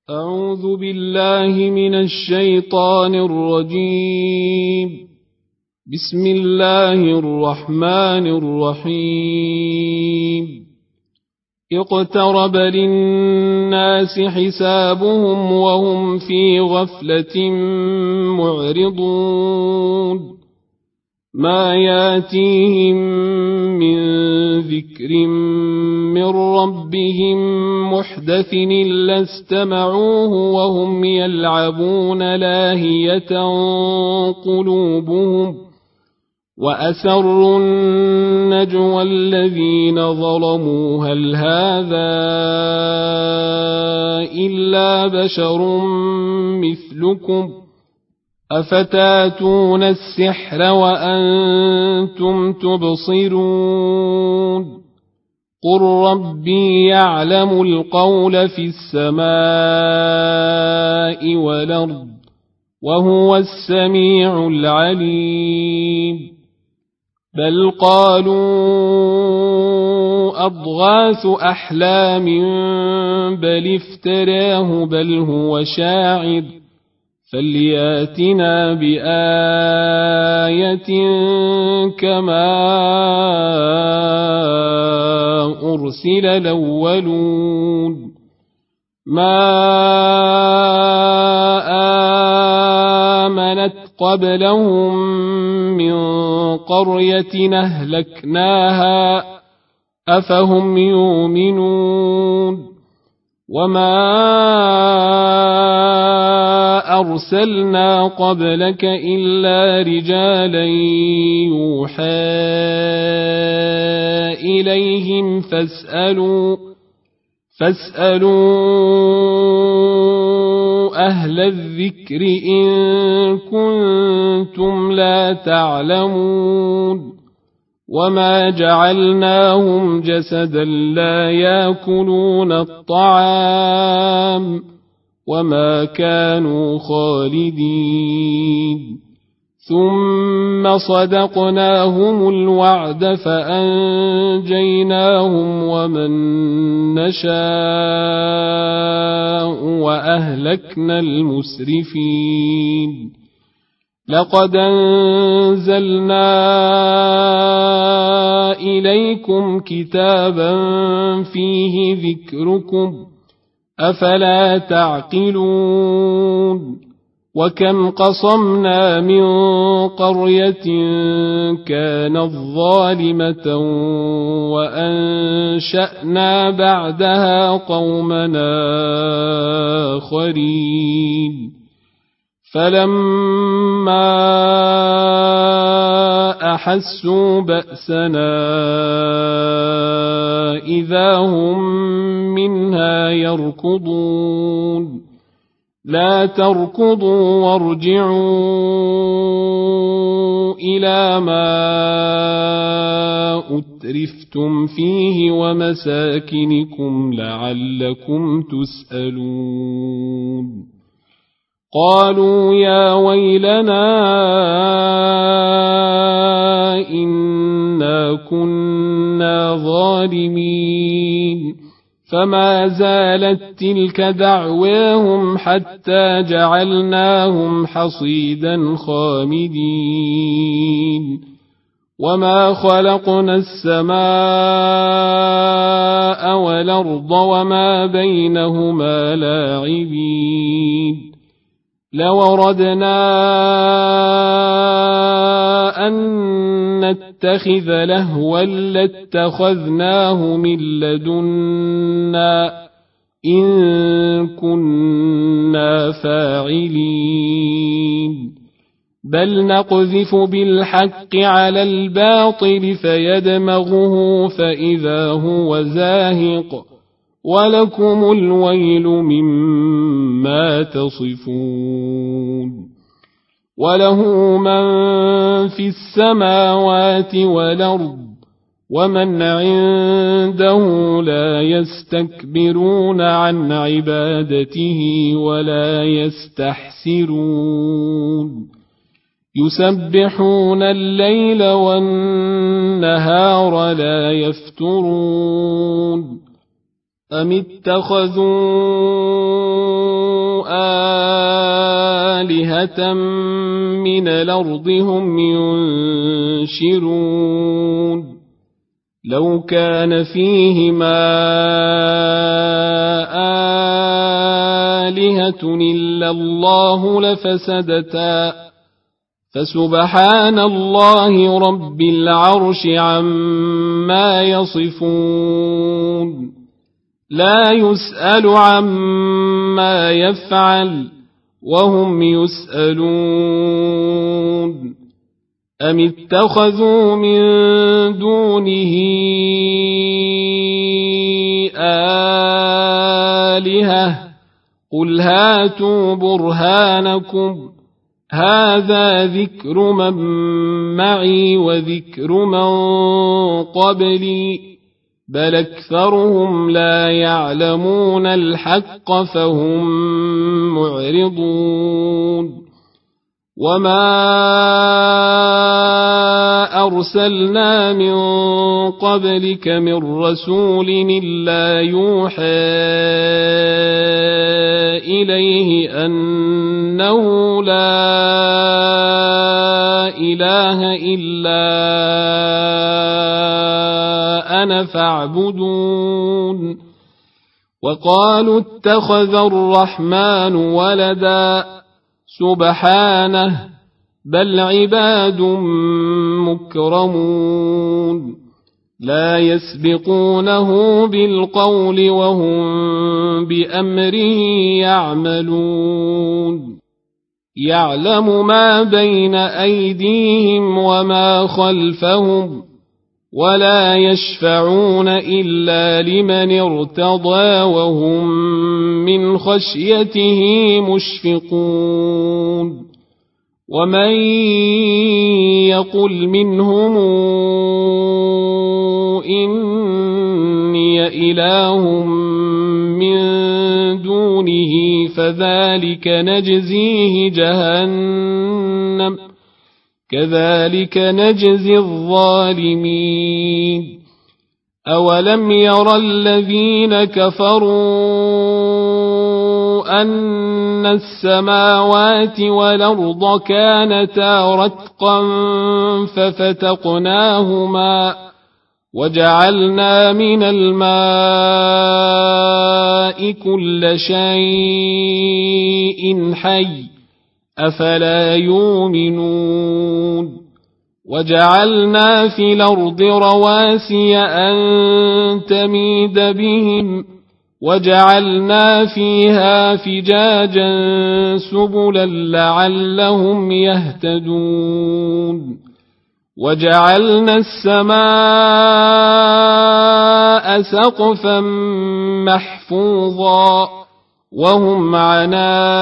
أعوذ بالله من الشيطان الرجيم. بسم الله الرحمن الرحيم. اقترب للناس حسابهم وهم في غفلة معرضون ما ياتيهم من ذكر من ربهم محدث إلا استمعوه وهم يلعبون لاهية قلوبهم وأسروا النجوى الذين ظلموا هل هذا إلا بشر مثلكم أفتاتون السحر وأنتم تبصرون قل ربي يعلم القول في السماء والأرض وهو السميع العليم بل قالوا أضغاث أحلام بل افتراه بل هو شاعر فلياتنا بآية كما أرسل الأولون ما آمنت قبلهم من قرية أهلكناها أفهم يؤمنون وما أرسلنا قبلك إلا رجالا يوحى إليهم فاسألوا أهل الذكر إن كنتم لا تعلمون وما جعلناهم جسدا لا يأكلون الطعام وما كانوا خالدين ثم صدقناهم الوعد فأنجيناهم ومن نشاء وأهلكنا المسرفين لقد أنزلنا إليكم كتابا فيه ذكركم أفلا تعقلون وكم قصمنا من قرية كانت ظالمة وأنشأنا بعدها قومنا آخرين فلما أحسوا بأسنا إذا هم منها يركضون لا تركضوا وارجعوا إلى ما أترفتم فيه ومساكنكم لعلكم تسألون قالوا يا ويلنا إنا كنا ظالمين فما زالت تلك دعواهم حتى جعلناهم حصيدا خامدين وما خلقنا السماء والأرض وما بينهما لاعبين لو أردنا أن نتخذ لهوا لاتخذناه من لدنا إن كنا فاعلين بل نقذف بالحق على الباطل فيدمغه فإذا هو زاهق ولكم الويل مما تصفون وله من في السماوات والأرض ومن عنده لا يستكبرون عن عبادته ولا يستحسرون يسبحون الليل والنهار لا يفترون أم اتخذوا سفيهة من الأرض هم ينشرون لو كان فيهما آلهة إلا الله لفسدتا فسبحان الله رب العرش عما يصفون لا يسأل عما يفعل وهم يسألون أم اتخذوا من دونه آلهة قل هاتوا برهانكم هذا ذكر من معي وذكر من قبلي بل أكثرهم لا يعلمون الحق فهم معرضون وما أرسلنا من قبلك من رسول إلا يوحى إليه أنه لا إله إلا أنا فاعبدون وقالوا اتخذ الرحمن ولدا سبحانه بل عباد مكرمون لا يسبقونه بالقول وهم بأمره يعملون يعلم ما بين أيديهم وما خلفهم ولا يشفعون إلا لمن ارتضى وهم من خشيته مشفقون ومن يقل منهم إني إله من دونه فذلك نجزيه جهنم كذلك نجزي الظالمين أولم ير الذين كفروا أن السماوات والأرض كانتا رتقا ففتقناهما وجعلنا من الماء كل شيء حي أفلا يؤمنون وجعلنا في الأرض رواسي أن تميد بهم وجعلنا فيها فجاجا سبلا لعلهم يهتدون وجعلنا السماء سقفا محفوظا وهم عن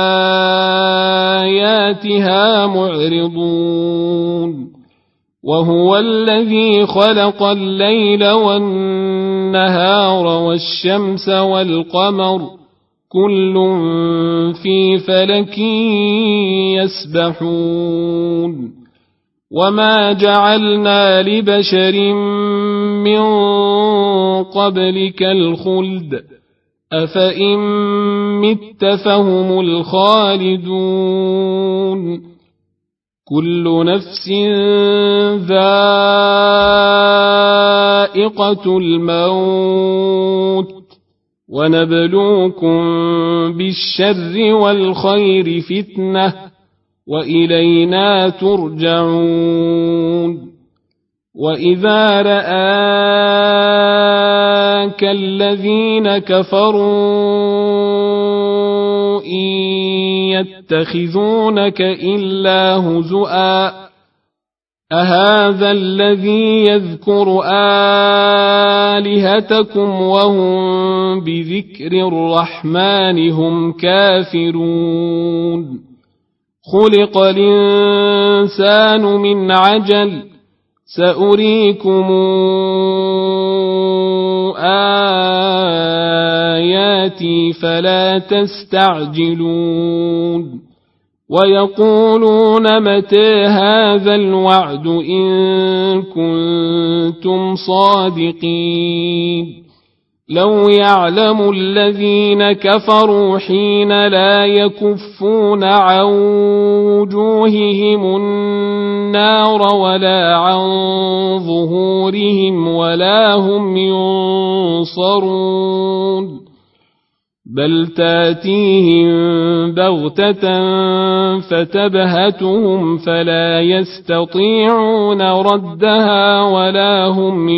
آياتها معرضون وهو الذي خلق الليل والنهار والشمس والقمر كل في فلك يسبحون وما جعلنا لبشر من قبلك الخلد أفإن مت فهم الخالدون كل نفس ذائقة الموت ونبلوكم بالشر والخير فتنة وإلينا ترجعون وإذا رآك الذين كفروا إن يتخذونك إلا هزؤا أهذا الذي يذكر آلهتكم وهم بذكر الرحمن هم كافرون خلق الإنسان من عجل سأريكم آياتي فلا تستعجلون ويقولون متى هذا الوعد إن كنتم صادقين لو يعلم الذين كفروا حين لا يكفون عن وجوههم النار ولا عن ظهورهم ولا هم ينصرون بل تاتيهم بغتة فتبهتهم فلا يستطيعون ردها ولا هم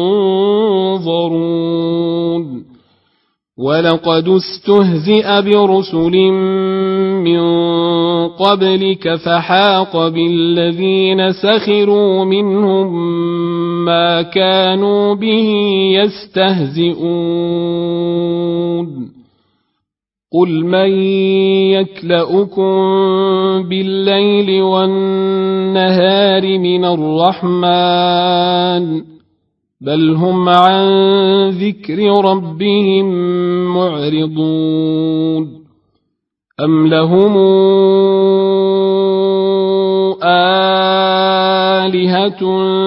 ينظرون ولقد استهزئ برسل من قبلك فحاق بالذين سخروا منهم ما كانوا به يستهزئون قل من يكلؤكم بالليل والنهار من الرحمن بل هم عن ذكر ربهم معرضون أم لهم آلهة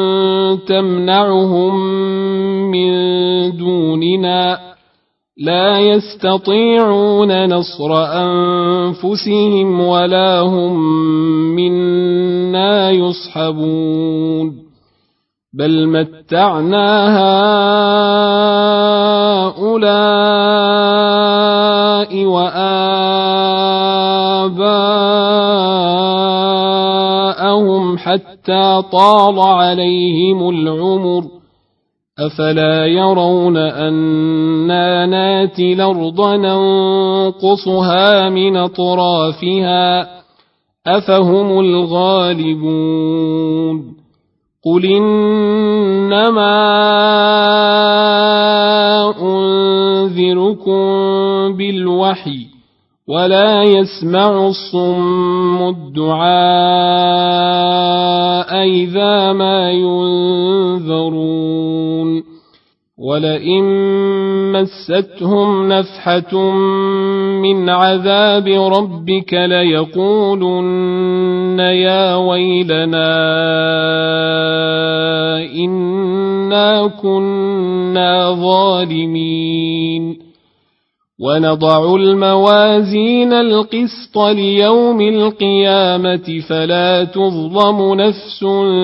تمنعهم من دوننا لا يستطيعون نصر أنفسهم ولا هم منا يصحبون بل متعنا هؤلاء وآباءهم حتى طال عليهم العمر أفلا يرون أنا ناتي الأرض ننقصها من أطرافها أفهم الغالبون قل إنما أنذركم بالوحي ولا يسمع الصم الدعاء إذا ما ينذرون ولئن مستهم نفحة من عذاب ربك ليقولن يا ويلنا إنا كنا ظالمين ونضع الموازين القسط ليوم القيامة فلا تظلم نفس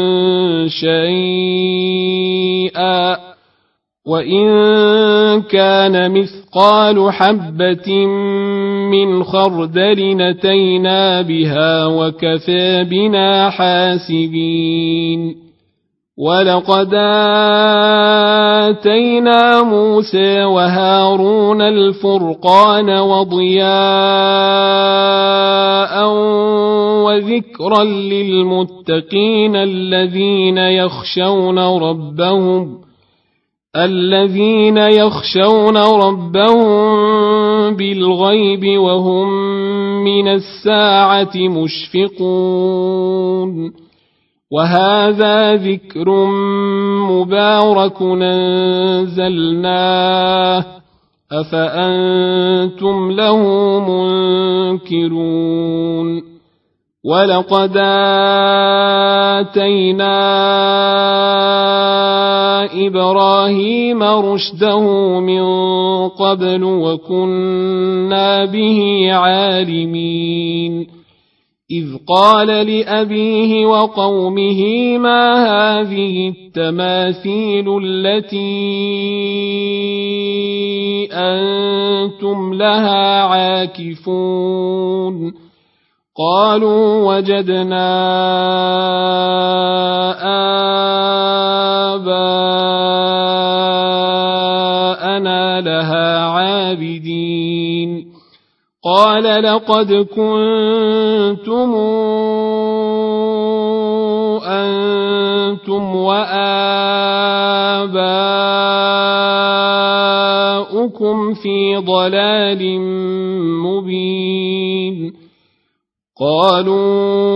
شيئا وإن كان مثقال حبة من خردل أتينا بها وكفى بنا حاسبين ولقد آتينا موسى وهارون الفرقان وضياء وذكرا للمتقين الذين يخشون ربهم بالغيب وهم من الساعة مشفقون وهذا ذكر مبارك أنزلناه أفأنتم له منكرون ولقد آتينا إبراهيم رشده من قبل وكنا به عالمين إذ قال لأبيه وقومه ما هذه التماثيل التي أنتم لها عاكفون قالوا وجدنا آباءنا لها عابدين قال لقد كنتم أنتم وآباؤكم في ضلال مبين قالوا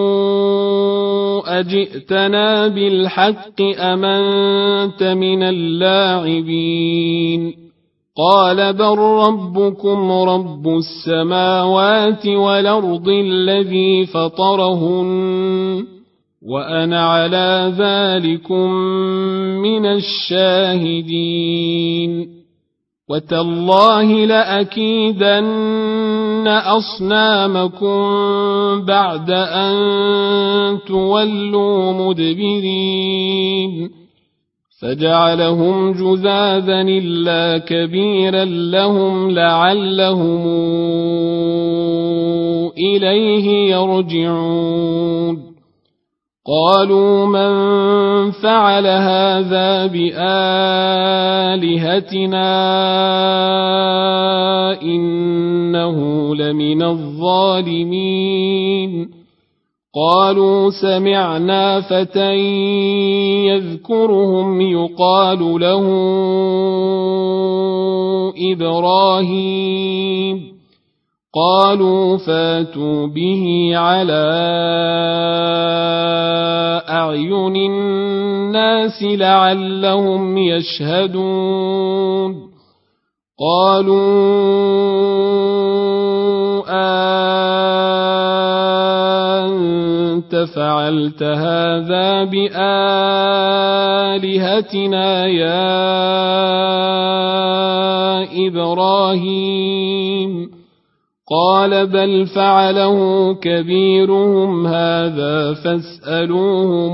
أجئتنا بالحق أم أنت من اللاعبين قال بل ربكم رب السماوات والأرض الذي فطرهن وأنا على ذلكم من الشاهدين وتالله لأكيدن أصنامكم بعد أن تولوا مدبرين فجعلهم جذاذا إلا كبيرا لهم لعلهم إليه يرجعون قالوا من فعل هذا بآلهتنا إنه لمن الظالمين قالوا سمعنا فتى يذكرهم يقال له إبراهيم قالوا فاتوا به على أعين الناس لعلهم يشهدون قالوا أنت فعلت هذا بآلهتنا يا إبراهيم قال بل فعله كبيرهم هذا فاسألوهم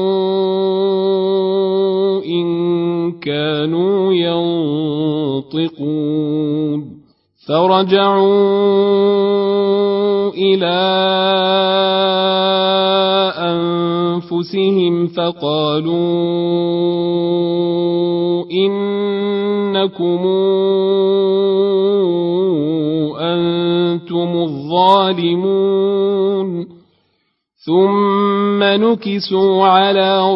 إن كانوا ينطقون فرجعوا إلى أنفسهم فقالوا إنكم أنتم الظالمون ثم نكسوا على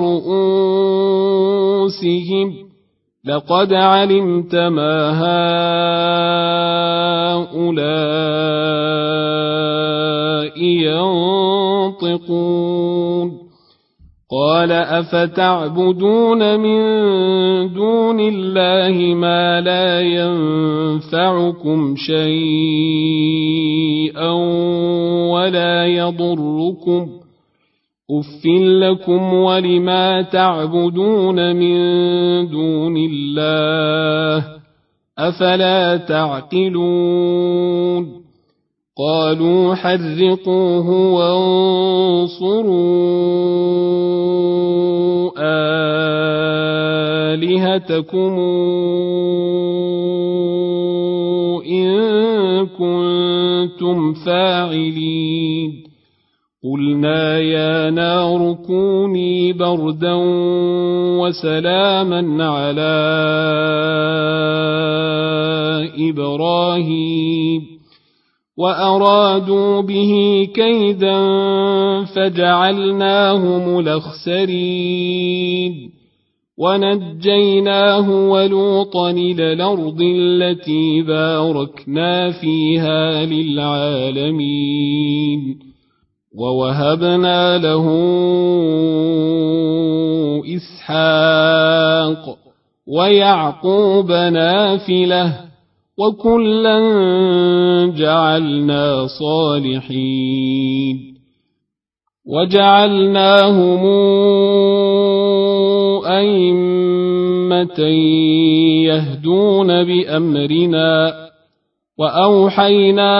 رؤوسهم لقد علمت ما هؤلاء ينطقون قال أفتعبدون من دون الله ما لا ينفعكم شيئا ولا يضركم أف لكم ولما تعبدون من دون الله أفلا تعقلون قالوا حرقوه وانصروا آلهتكم إن كنتم فاعلين قلنا يا نار كوني بردا وسلاما على إبراهيم وأرادوا به كيدا فجعلناهم الأخسرين ونجيناه ولوطا إلى الأرض التي باركنا فيها للعالمين ووهبنا له إسحاق ويعقوب نافلة وكلا جعلنا صالحين وجعلناهم أئمة يهدون بأمرنا وأوحينا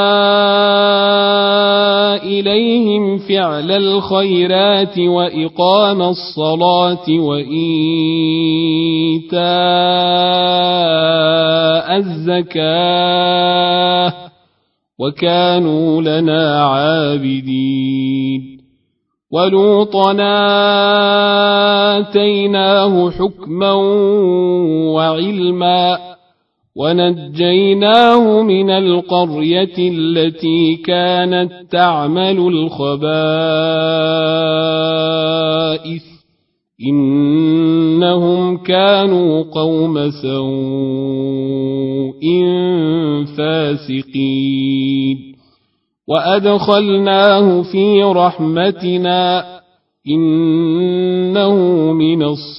إليهم فعل الخيرات وإقام الصلاة وإيتاء الزكاة وكانوا لنا عابدين ولوطا آتيناه حكما وعلما ونجيناه من القرية التي كانت تعمل الخبائث إنهم كانوا قوم سوء فاسقين وأدخلناه في رحمتنا إنه من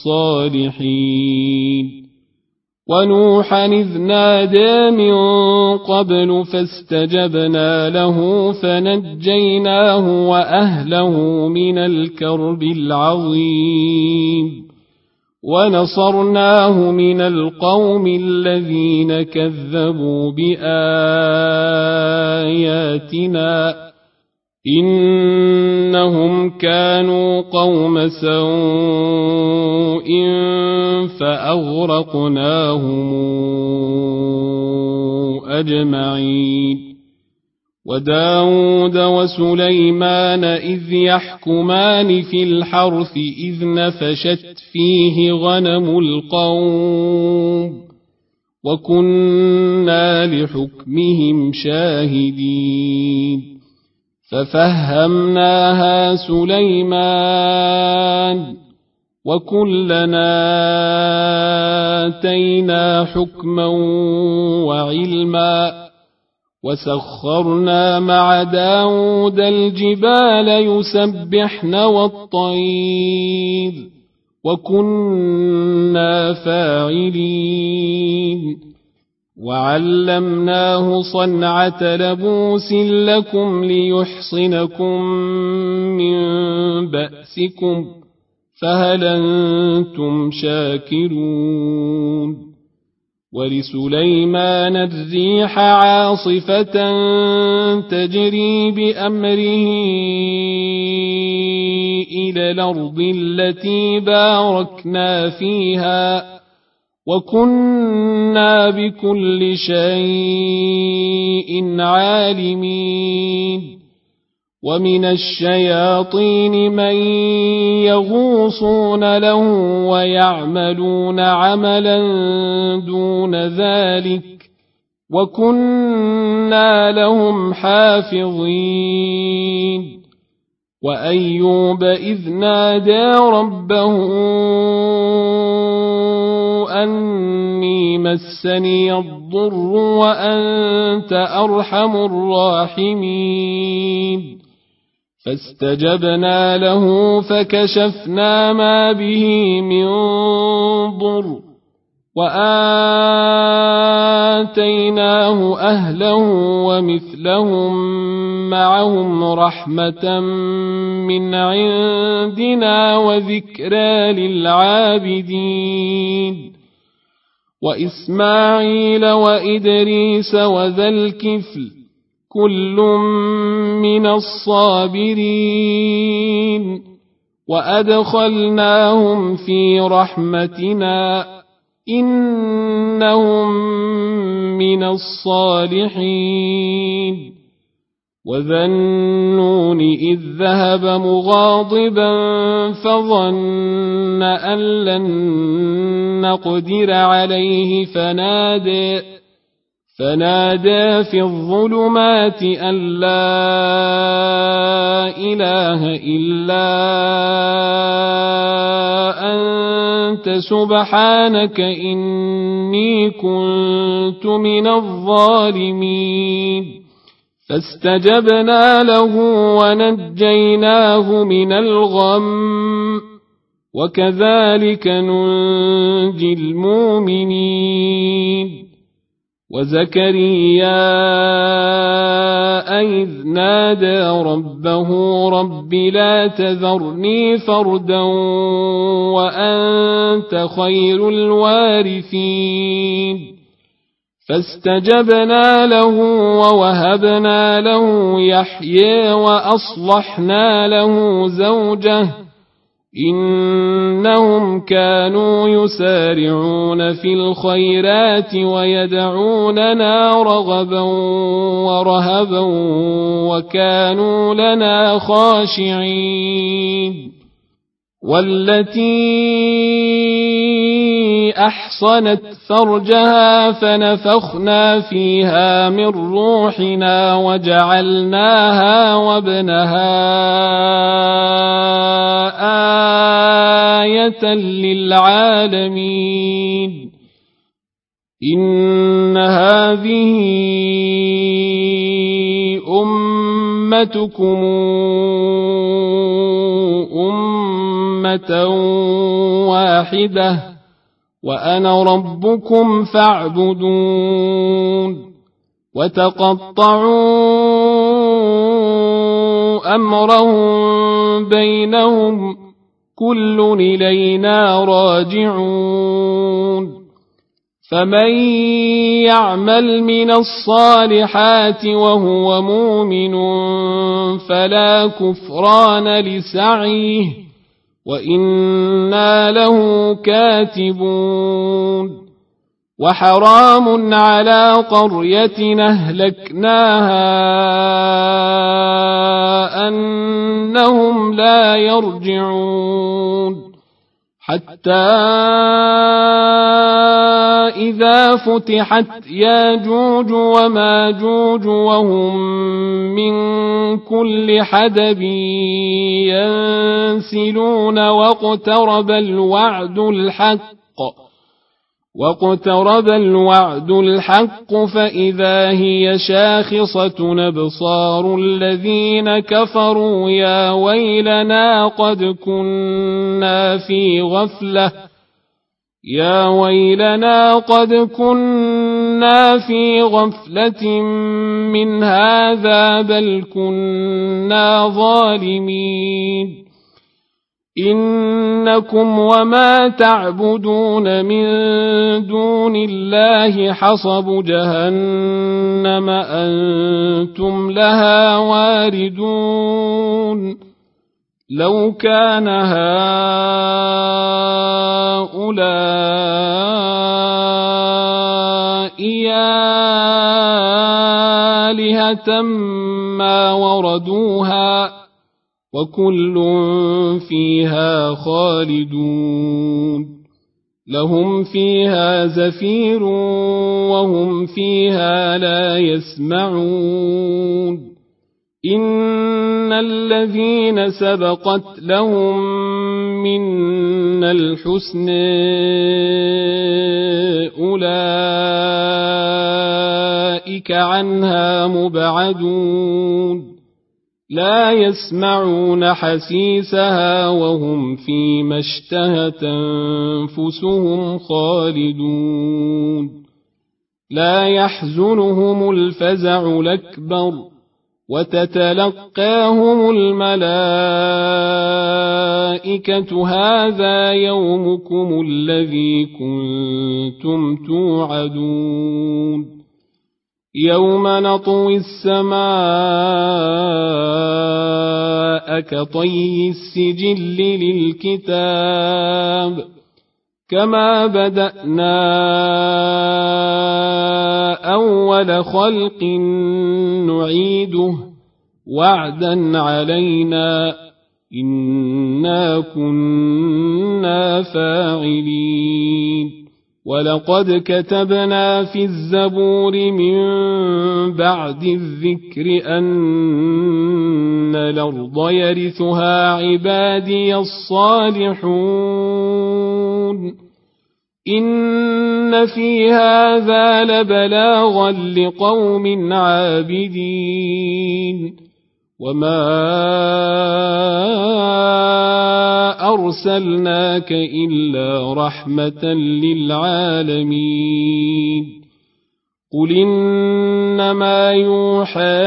الصالحين ونوحا إذ نادى من قبل فاستجبنا له فنجيناه وأهله من الكرب العظيم ونصرناه من القوم الذين كذبوا بآياتنا إنهم كانوا قوم سوء فأغرقناهم أجمعين وداود وسليمان إذ يحكمان في الحرث إذ نفشت فيه غنم القوم وكنا لحكمهم شاهدين ففهمناها سليمان وكلنا آتينا حكما وعلما وسخرنا مع داود الجبال يسبحن والطير وكنا فاعلين وعلمناه صنعة لبوس لكم ليحصنكم من بأسكم فهل أنتم شاكرون ولسليمان الريح عاصفة تجري بأمره إلى الأرض التي باركنا فيها وكنا بكل شيء عالمين ومن الشياطين من يغوصون له ويعملون عملا دون ذلك وكنا لهم حافظين وأيوب إذ نادى ربه أني مسني الضر وأنت أرحم الراحمين فاستجبنا له فكشفنا ما به من ضر وآتيناه أهله ومثلهم معهم رحمة من عندنا وذكرى للعابدين وإسماعيل وإدريس وذا الكفل كل من الصابرين وأدخلناهم في رحمتنا إنهم من الصالحين وذا النون إذ ذهب مغاضبا فظن أن لن نقدر عليه فنادى في الظلمات أن لا إله إلا أنت سبحانك إني كنت من الظالمين فاستجبنا له ونجيناه من الغم وكذلك ننجي المؤمنين وزكريا إذ نادى ربه رب لا تذرني فردا وأنت خير الوارثين فاستجبنا له ووهبنا له يحيى وأصلحنا له زوجه إنهم كانوا يسارعون في الخيرات ويدعوننا رغبا ورهبا وكانوا لنا خاشعين والتي أحصنت فرجها فنفخنا فيها من روحنا وجعلناها وابنها آية للعالمين إن هذه أمتكم أمة واحدة وأنا ربكم فاعبدون وتقطعوا أمرهم بينهم كل إلينا راجعون فمن يعمل من الصالحات وهو مؤمن فلا كفران لسعيه وإنا له كاتبون وحرام على قرية أهلكناها أنهم لا يرجعون حتى إذا فتحت ياجوج وماجوج وهم من كل حدب ينسلون واقترب الوعد الحق فإذا هي شاخصة أبصار الذين كفروا يا ويلنا قد كنا في غفلة من هذا بل كنا ظالمين إنكم وما تعبدون من دون الله حصب جهنم أنتم لها واردون لو كان هؤلاء آلهة ما وردوها وكل فيها خالدون لهم فيها زفير وهم فيها لا يسمعون إن الذين سبقت لهم منا الحسن أولئك عنها مبعدون لا يسمعون حسيسها وهم فيما اشتهت أنفسهم خالدون لا يحزنهم الفزع الأكبر وتتلقاهم الملائكة هذا يومكم الذي كنتم توعدون يوم نطوي السماء كطي السجل للكتاب كما بدأنا أول خلق نعيده وعدا علينا إنا كنا فاعلين ولقد كتبنا في الزبور من بعد الذكر أن الأرض يرثها عبادي الصالحون إن في هذا لبلاغا لقوم عابدين وما أرسلناك إلا رحمة للعالمين قل إنما يوحى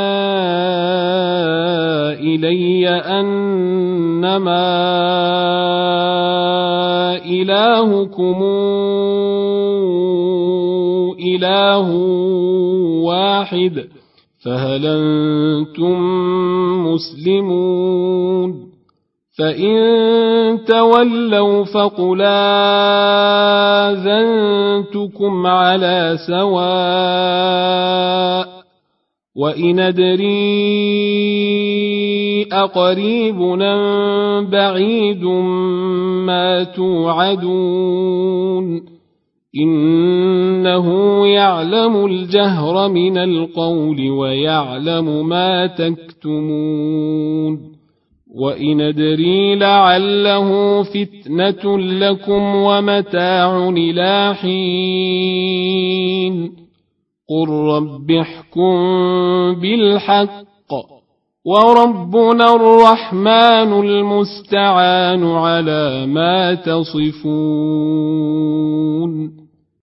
إلي أنما إلهكم إله واحد فهل أنتم مسلمون فإن تولوا فقل آذنتكم على سواء وإن أدري أقريب أم بعيد ما توعدون إنه يعلم الجهر من القول ويعلم ما تكتمون وإن أدري لعله فتنة لكم ومتاع إلى حين قل رب احكم بالحق وربنا الرحمن المستعان على ما تصفون